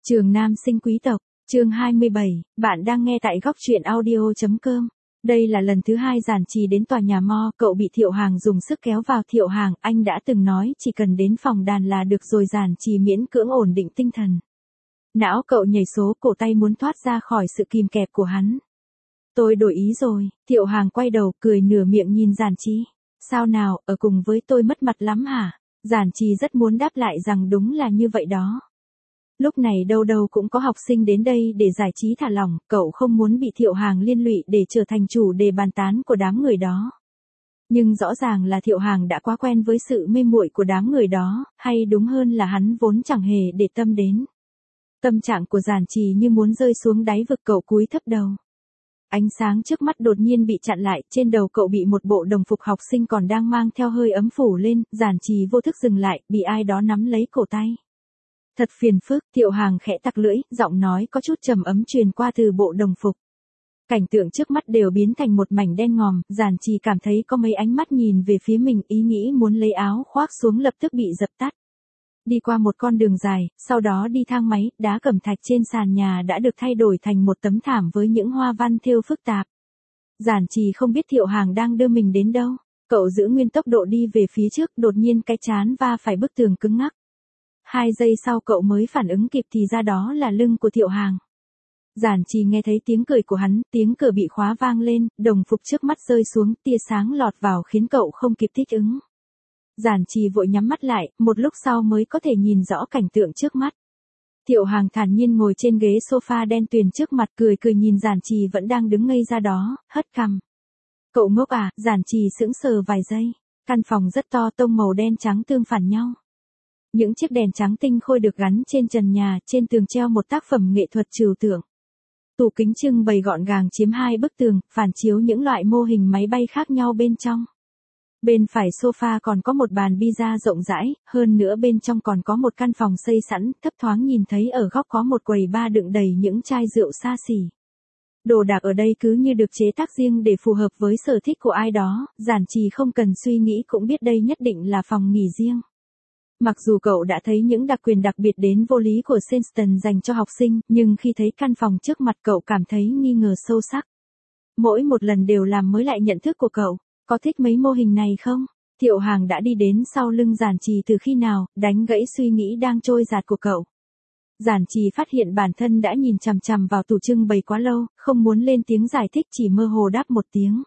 Trường Nam sinh quý tộc, chương 27, bạn đang nghe tại góc truyện audio.com. Đây là lần thứ 2 Giản Trì đến tòa nhà Mo, cậu bị Thiệu Hàng dùng sức kéo vào. Thiệu Hàng, anh đã từng nói chỉ cần đến phòng đàn là được rồi. Giản Trì miễn cưỡng ổn định tinh thần. Não cậu nhảy số, cổ tay muốn thoát ra khỏi sự kìm kẹp của hắn. Tôi đổi ý rồi. Thiệu Hàng quay đầu, cười nửa miệng nhìn Giản Trì. Sao nào, ở cùng với tôi mất mặt lắm hả? Giản Trì rất muốn đáp lại rằng đúng là như vậy đó. Lúc này đâu đâu cũng có học sinh đến đây để giải trí thả lỏng, cậu không muốn bị Thiệu Hàng liên lụy để trở thành chủ đề bàn tán của đám người đó. Nhưng rõ ràng là Thiệu Hàng đã quá quen với sự mê muội của đám người đó, hay đúng hơn là hắn vốn chẳng hề để tâm đến. Tâm trạng của Giản Trì như muốn rơi xuống đáy vực, cậu cúi thấp đầu. Ánh sáng trước mắt đột nhiên bị chặn lại, trên đầu cậu bị một bộ đồng phục học sinh còn đang mang theo hơi ấm phủ lên. Giản Trì vô thức dừng lại, bị ai đó nắm lấy cổ tay. Thật phiền phức. Thiệu Hàng khẽ tặc lưỡi, giọng nói có chút trầm ấm truyền qua từ bộ đồng phục. Cảnh tượng trước mắt đều biến thành một mảnh đen ngòm. Giản Trì cảm thấy có mấy ánh mắt nhìn về phía mình, ý nghĩ muốn lấy áo khoác xuống lập tức bị dập tắt. Đi qua một con đường dài, sau đó đi thang máy, đá cẩm thạch trên sàn nhà đã được thay đổi thành một tấm thảm với những hoa văn thêu phức tạp. Giản Trì không biết Thiệu Hàng đang đưa mình đến đâu. Cậu giữ nguyên tốc độ đi về phía trước, đột nhiên cái trán va phải bức tường cứng ngắc. 2 giây sau cậu mới phản ứng kịp thì ra đó là lưng của Thiệu Hàng. Giản Trì nghe thấy tiếng cười của hắn, tiếng cửa bị khóa vang lên, đồng phục trước mắt rơi xuống, tia sáng lọt vào khiến cậu không kịp thích ứng. Giản Trì vội nhắm mắt lại, một lúc sau mới có thể nhìn rõ cảnh tượng trước mắt. Thiệu Hàng thản nhiên ngồi trên ghế sofa đen tuyền trước mặt, cười cười nhìn Giản Trì vẫn đang đứng ngây ra đó, hất cằm. Cậu ngốc à? Giản Trì sững sờ vài giây. Căn phòng rất to, tông màu đen trắng tương phản nhau. Những chiếc đèn trắng tinh khôi được gắn trên trần nhà, trên tường treo một tác phẩm nghệ thuật trừu tượng. Tủ kính trưng bày gọn gàng chiếm 2 bức tường, phản chiếu những loại mô hình máy bay khác nhau bên trong. Bên phải sofa còn có một bàn pizza rộng rãi, hơn nữa bên trong còn có một căn phòng xây sẵn, thấp thoáng nhìn thấy ở góc có một quầy bar đựng đầy những chai rượu xa xỉ. Đồ đạc ở đây cứ như được chế tác riêng để phù hợp với sở thích của ai đó. Giản Trì không cần suy nghĩ cũng biết đây nhất định là phòng nghỉ riêng. Mặc dù cậu đã thấy những đặc quyền đặc biệt đến vô lý của Senston dành cho học sinh, nhưng khi thấy căn phòng trước mặt cậu cảm thấy nghi ngờ sâu sắc. Mỗi một lần đều làm mới lại nhận thức của cậu. Có thích mấy mô hình này không? Thiệu Hàng đã đi đến sau lưng Giản Trì từ khi nào, đánh gãy suy nghĩ đang trôi dạt của cậu. Giản Trì phát hiện bản thân đã nhìn chằm chằm vào tủ trưng bày quá lâu, không muốn lên tiếng giải thích, chỉ mơ hồ đáp một tiếng.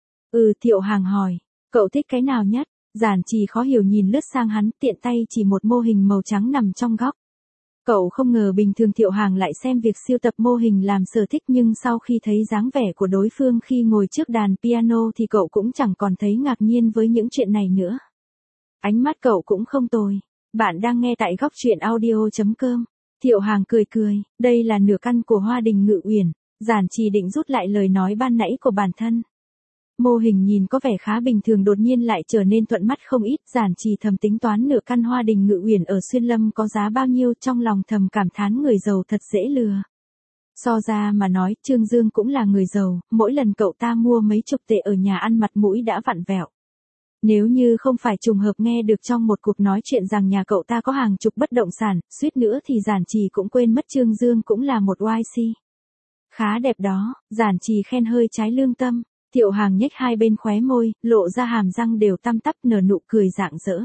Thiệu Hàng hỏi, cậu thích cái nào nhất? Giản Trì khó hiểu nhìn lướt sang hắn, tiện tay chỉ một mô hình màu trắng nằm trong góc. Cậu không ngờ bình thường Thiệu Hàng lại xem việc sưu tập mô hình làm sở thích, nhưng sau khi thấy dáng vẻ của đối phương khi ngồi trước đàn piano thì cậu cũng chẳng còn thấy ngạc nhiên với những chuyện này nữa. Ánh mắt cậu cũng không tồi. Bạn đang nghe tại góc truyện audio.com. Thiệu Hàng cười cười, đây là nửa căn của Hoa Đình Ngự Uyển. Giản Trì định rút lại lời nói ban nãy của bản thân. Mô hình nhìn có vẻ khá bình thường đột nhiên lại trở nên thuận mắt không ít. Giản Trì thầm tính toán nửa căn Hoa Đình Ngự Uyển ở Xuyên Lâm có giá bao nhiêu, trong lòng thầm cảm thán người giàu thật dễ lừa. So ra mà nói, Trương Dương cũng là người giàu, mỗi lần cậu ta mua mấy chục tệ ở nhà ăn mặt mũi đã vặn vẹo. Nếu như không phải trùng hợp nghe được trong một cuộc nói chuyện rằng nhà cậu ta có hàng chục bất động sản, suýt nữa thì Giản Trì cũng quên mất Trương Dương cũng là một YC. Khá đẹp đó. Giản Trì khen hơi trái lương tâm. Thiệu Hàng nhếch 2 bên khóe môi, lộ ra hàm răng đều tăm tắp, nở nụ cười rạng rỡ.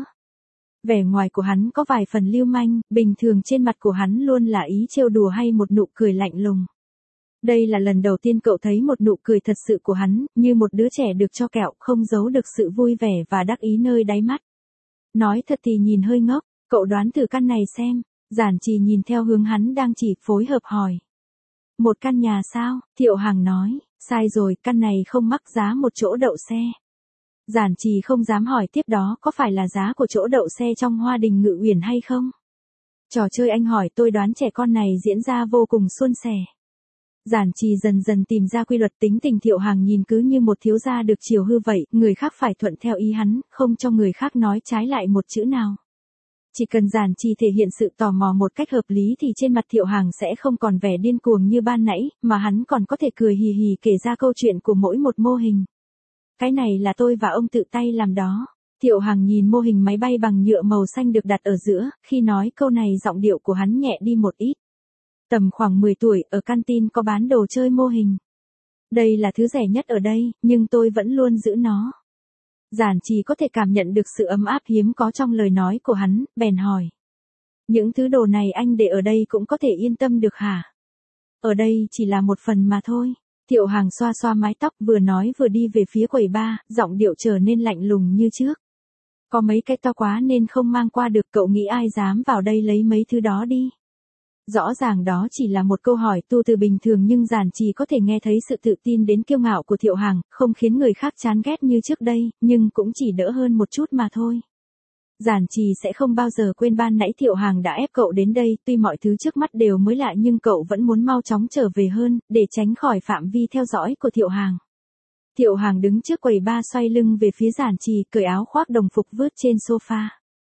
Vẻ ngoài của hắn có vài phần lưu manh, bình thường trên mặt của hắn luôn là ý trêu đùa hay một nụ cười lạnh lùng. Đây là lần đầu tiên cậu thấy một nụ cười thật sự của hắn, như một đứa trẻ được cho kẹo, không giấu được sự vui vẻ và đắc ý nơi đáy mắt. Nói thật thì nhìn hơi ngốc, cậu đoán thử căn này xem. Giản Trì nhìn theo hướng hắn đang chỉ, phối hợp hỏi. Một căn nhà sao? Thiệu Hàng nói, sai rồi, căn này không mắc giá một chỗ đậu xe. Giản Trì không dám hỏi tiếp, đó có phải là giá của chỗ đậu xe trong Hoa Đình Ngự Uyển hay không? Trò chơi anh hỏi tôi đoán trẻ con này diễn ra vô cùng suôn sẻ. Giản Trì dần dần tìm ra quy luật tính tình Thiệu Hàng nhìn cứ như một thiếu gia được chiều hư vậy, người khác phải thuận theo ý hắn, không cho người khác nói trái lại một chữ nào. Chỉ cần Giản Trì thể hiện sự tò mò một cách hợp lý thì trên mặt Thiệu Hàng sẽ không còn vẻ điên cuồng như ban nãy, mà hắn còn có thể cười hì hì kể ra câu chuyện của mỗi một mô hình. Cái này là tôi và ông tự tay làm đó. Thiệu Hàng nhìn mô hình máy bay bằng nhựa màu xanh được đặt ở giữa, khi nói câu này giọng điệu của hắn nhẹ đi một ít. tầm khoảng 10 tuổi, ở canteen có bán đồ chơi mô hình. Đây là thứ rẻ nhất ở đây, nhưng tôi vẫn luôn giữ nó. Giản Trì có thể cảm nhận được sự ấm áp hiếm có trong lời nói của hắn, bèn hỏi. Những thứ đồ này anh để ở đây cũng có thể yên tâm được hả? Ở đây chỉ là một phần mà thôi. Thiệu Hàng xoa xoa mái tóc vừa nói vừa đi về phía quầy bar, giọng điệu trở nên lạnh lùng như trước. Có mấy cái to quá nên không mang qua được, cậu nghĩ ai dám vào đây lấy mấy thứ đó đi. Rõ ràng đó chỉ là một câu hỏi tu từ bình thường nhưng Giản Trì có thể nghe thấy sự tự tin đến kiêu ngạo của Thiệu Hàng, không khiến người khác chán ghét như trước đây, nhưng cũng chỉ đỡ hơn một chút mà thôi. Giản Trì sẽ không bao giờ quên ban nãy Thiệu Hàng đã ép cậu đến đây, tuy mọi thứ trước mắt đều mới lạ nhưng cậu vẫn muốn mau chóng trở về hơn, để tránh khỏi phạm vi theo dõi của Thiệu Hàng. Thiệu Hàng đứng trước quầy bar xoay lưng về phía Giản Trì, cởi áo khoác đồng phục vứt trên sofa.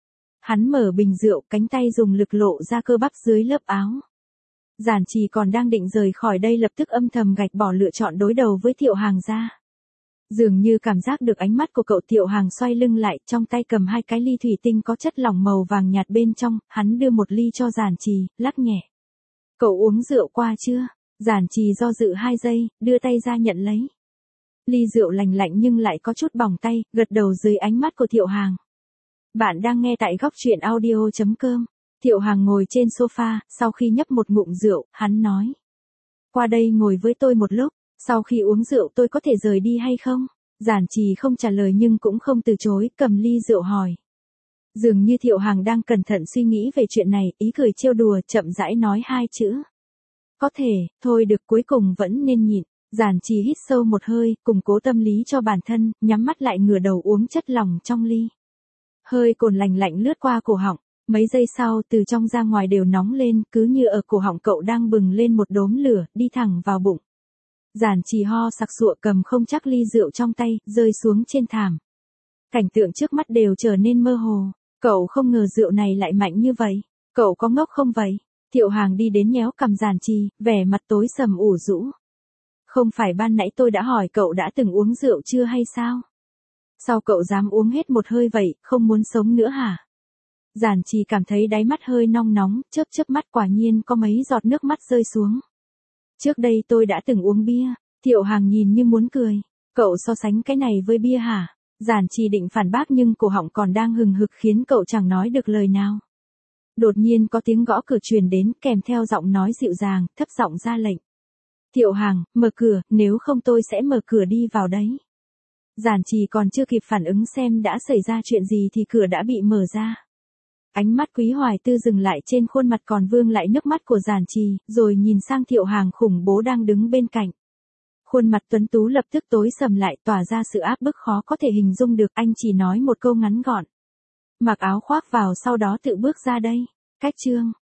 Hắn mở bình rượu, cánh tay dùng lực lộ ra cơ bắp dưới lớp áo. Giản Trì còn đang định rời khỏi đây lập tức âm thầm gạch bỏ lựa chọn đối đầu với Thiệu Hàng ra. Dường như cảm giác được ánh mắt của cậu, Thiệu Hàng xoay lưng lại, trong tay cầm 2 cái ly thủy tinh có chất lỏng màu vàng nhạt bên trong, hắn đưa một ly cho Giản Trì, lắc nhẹ. Cậu uống rượu qua chưa? Giản Trì do dự 2 giây, đưa tay ra nhận lấy. Ly rượu lành lạnh nhưng lại có chút bỏng tay, gật đầu dưới ánh mắt của Thiệu Hàng. Bạn đang nghe tại góc truyện audio.com. Thiệu Hàng ngồi trên sofa, sau khi nhấp một ngụm rượu, hắn nói. Qua đây ngồi với tôi một lúc, sau khi uống rượu tôi có thể rời đi hay không? Giản Trì không trả lời nhưng cũng không từ chối, cầm ly rượu hỏi. Dường như Thiệu Hàng đang cẩn thận suy nghĩ về chuyện này, ý cười trêu đùa, chậm rãi nói 2 chữ. Có thể, thôi được, cuối cùng vẫn nên nhịn. Giản Trì hít sâu một hơi, củng cố tâm lý cho bản thân, nhắm mắt lại ngửa đầu uống chất lỏng trong ly. Hơi cồn lành lạnh lướt qua cổ họng, mấy giây sau từ trong ra ngoài đều nóng lên, cứ như ở cổ họng cậu đang bừng lên một đốm lửa, đi thẳng vào bụng. Giản Trì ho sặc sụa cầm không chắc ly rượu trong tay, rơi xuống trên thảm. Cảnh tượng trước mắt đều trở nên mơ hồ, cậu không ngờ rượu này lại mạnh như vậy, cậu có ngốc không vậy? Thiệu Hàng đi đến nhéo cằm Giản Trì, vẻ mặt tối sầm ủ rũ. Không phải ban nãy tôi đã hỏi cậu đã từng uống rượu chưa hay sao? Sao cậu dám uống hết một hơi vậy, không muốn sống nữa hả? Giản Trì cảm thấy đáy mắt hơi nong nóng, chớp chớp mắt, quả nhiên có mấy giọt nước mắt rơi xuống. Trước đây tôi đã từng uống bia. Thiệu Hàng nhìn như muốn cười. Cậu so sánh cái này với bia hả? Giản Trì định phản bác nhưng cổ họng còn đang hừng hực khiến cậu chẳng nói được lời nào. Đột nhiên có tiếng gõ cửa truyền đến, kèm theo giọng nói dịu dàng, thấp giọng ra lệnh. Thiệu Hàng, mở cửa, nếu không tôi sẽ mở cửa đi vào đấy. Giản Trì còn chưa kịp phản ứng xem đã xảy ra chuyện gì thì cửa đã bị mở ra. Ánh mắt Quý Hoài Tư dừng lại trên khuôn mặt còn vương lại nước mắt của Giản Trì, rồi nhìn sang Thiệu Hàng khủng bố đang đứng bên cạnh. Khuôn mặt tuấn tú lập tức tối sầm lại, tỏa ra sự áp bức khó có thể hình dung được, anh chỉ nói một câu ngắn gọn. Mặc áo khoác vào sau đó tự bước ra đây. Cách chương.